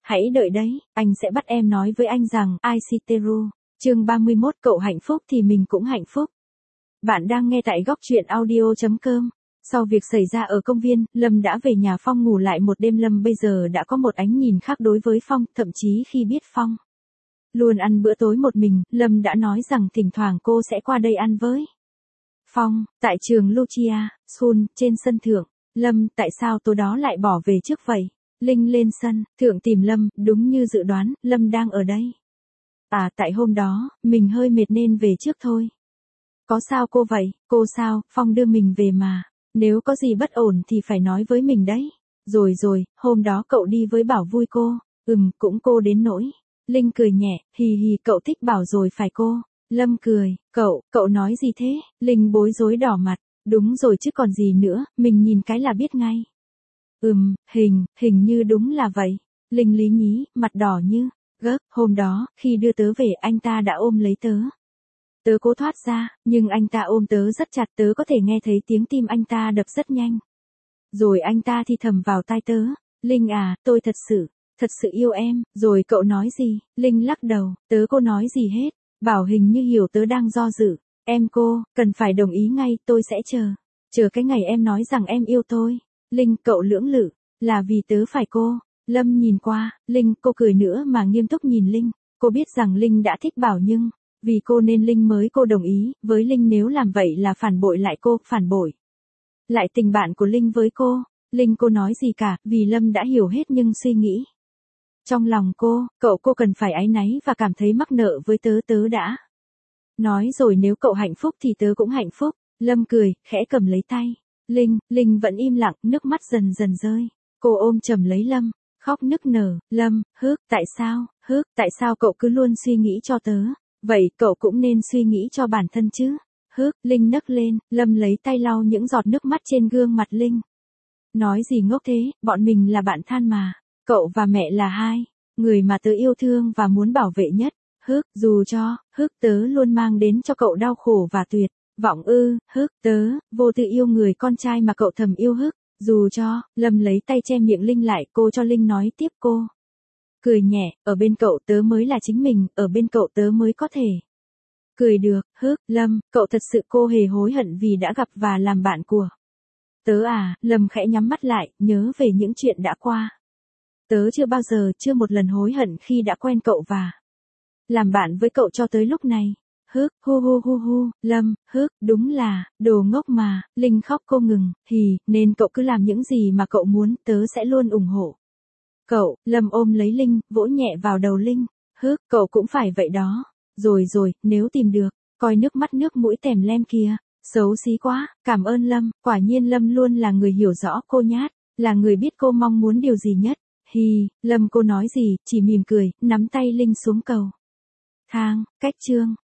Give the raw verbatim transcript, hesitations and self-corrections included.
hãy đợi đấy, anh sẽ bắt em nói với anh rằng, Aisiteru, chương ba mươi mốt cậu hạnh phúc thì mình cũng hạnh phúc. Bạn đang nghe tại góc truyện audio chấm com. Sau việc xảy ra ở công viên, Lâm đã về nhà Phong ngủ lại một đêm. Lâm bây giờ đã có một ánh nhìn khác đối với Phong, thậm chí khi biết Phong luôn ăn bữa tối một mình, Lâm đã nói rằng thỉnh thoảng cô sẽ qua đây ăn với Phong. Tại trường Lucia, Seoul, trên sân thượng, Lâm, tại sao tối đó lại bỏ về trước vậy? Linh lên sân, thượng tìm Lâm, đúng như dự đoán, Lâm đang ở đây. À, tại hôm đó, mình hơi mệt nên về trước thôi. Có sao cô vậy? Cô sao? Phong đưa mình về mà. Nếu có gì bất ổn thì phải nói với mình đấy. Rồi rồi, hôm đó cậu đi với Bảo vui cô. Ừm, cũng cô đến nỗi. Linh cười nhẹ, hì hì, cậu thích Bảo rồi phải cô? Lâm cười, cậu, cậu nói gì thế? Linh bối rối đỏ mặt. Đúng rồi chứ còn gì nữa, mình nhìn cái là biết ngay. Ừm, hình, hình như đúng là vậy. Linh lý nhí, mặt đỏ như gấc. Hôm đó, khi đưa tớ về anh ta đã ôm lấy tớ. Tớ cố thoát ra, nhưng anh ta ôm tớ rất chặt, tớ có thể nghe thấy tiếng tim anh ta đập rất nhanh. Rồi anh ta thì thầm vào tai tớ, Linh à, tôi thật sự, thật sự yêu em. Rồi cậu nói gì? Linh lắc đầu, tớ cô nói gì hết. Bảo hình như hiểu tớ đang do dự. Em cô, cần phải đồng ý ngay, tôi sẽ chờ. Chờ cái ngày em nói rằng em yêu tôi. Linh, cậu lưỡng lự, là vì tớ phải cô. Lâm nhìn qua, Linh, cô cười nữa mà nghiêm túc nhìn Linh. Cô biết rằng Linh đã thích Bảo nhưng vì cô nên Linh mới cô đồng ý, với Linh nếu làm vậy là phản bội lại cô, phản bội lại tình bạn của Linh với cô. Linh cô nói gì cả, vì Lâm đã hiểu hết nhưng suy nghĩ trong lòng cô, cậu cô cần phải áy náy và cảm thấy mắc nợ với tớ, tớ đã nói rồi nếu cậu hạnh phúc thì tớ cũng hạnh phúc. Lâm cười, khẽ cầm lấy tay Linh, Linh vẫn im lặng, nước mắt dần dần rơi. Cô ôm chầm lấy Lâm, khóc nức nở, Lâm, hức, tại sao, hức, tại sao cậu cứ luôn suy nghĩ cho tớ? Vậy cậu cũng nên suy nghĩ cho bản thân chứ. Hức, Linh nấc lên, Lâm lấy tay lau những giọt nước mắt trên gương mặt Linh. Nói gì ngốc thế, bọn mình là bạn thân mà. Cậu và mẹ là hai người mà tớ yêu thương và muốn bảo vệ nhất. Hức, dù cho, hức tớ luôn mang đến cho cậu đau khổ và tuyệt vọng ư, hức tớ, vô tư yêu người con trai mà cậu thầm yêu hức. Dù cho, Lâm lấy tay che miệng Linh lại, cô cho Linh nói tiếp cô. Cười nhẹ, ở bên cậu tớ mới là chính mình, ở bên cậu tớ mới có thể cười được. Hức, Lâm, cậu thật sự cô hề hối hận vì đã gặp và làm bạn của tớ à? Lâm khẽ nhắm mắt lại, nhớ về những chuyện đã qua. Tớ chưa bao giờ, chưa một lần hối hận khi đã quen cậu và làm bạn với cậu cho tới lúc này. Hức, hu hu hu hu, Lâm, hức, đúng là, đồ ngốc mà. Linh khóc cô ngừng, hì, nên cậu cứ làm những gì mà cậu muốn, tớ sẽ luôn ủng hộ cậu. Lâm ôm lấy Linh, vỗ nhẹ vào đầu Linh. Hức, cậu cũng phải vậy đó. Rồi rồi, nếu tìm được, coi nước mắt nước mũi tèm lem kìa. Xấu xí quá, cảm ơn Lâm, quả nhiên Lâm luôn là người hiểu rõ cô nhát, là người biết cô mong muốn điều gì nhất. Hì, Lâm cô nói gì, chỉ mỉm cười, nắm tay Linh xuống cầu thang, cách chương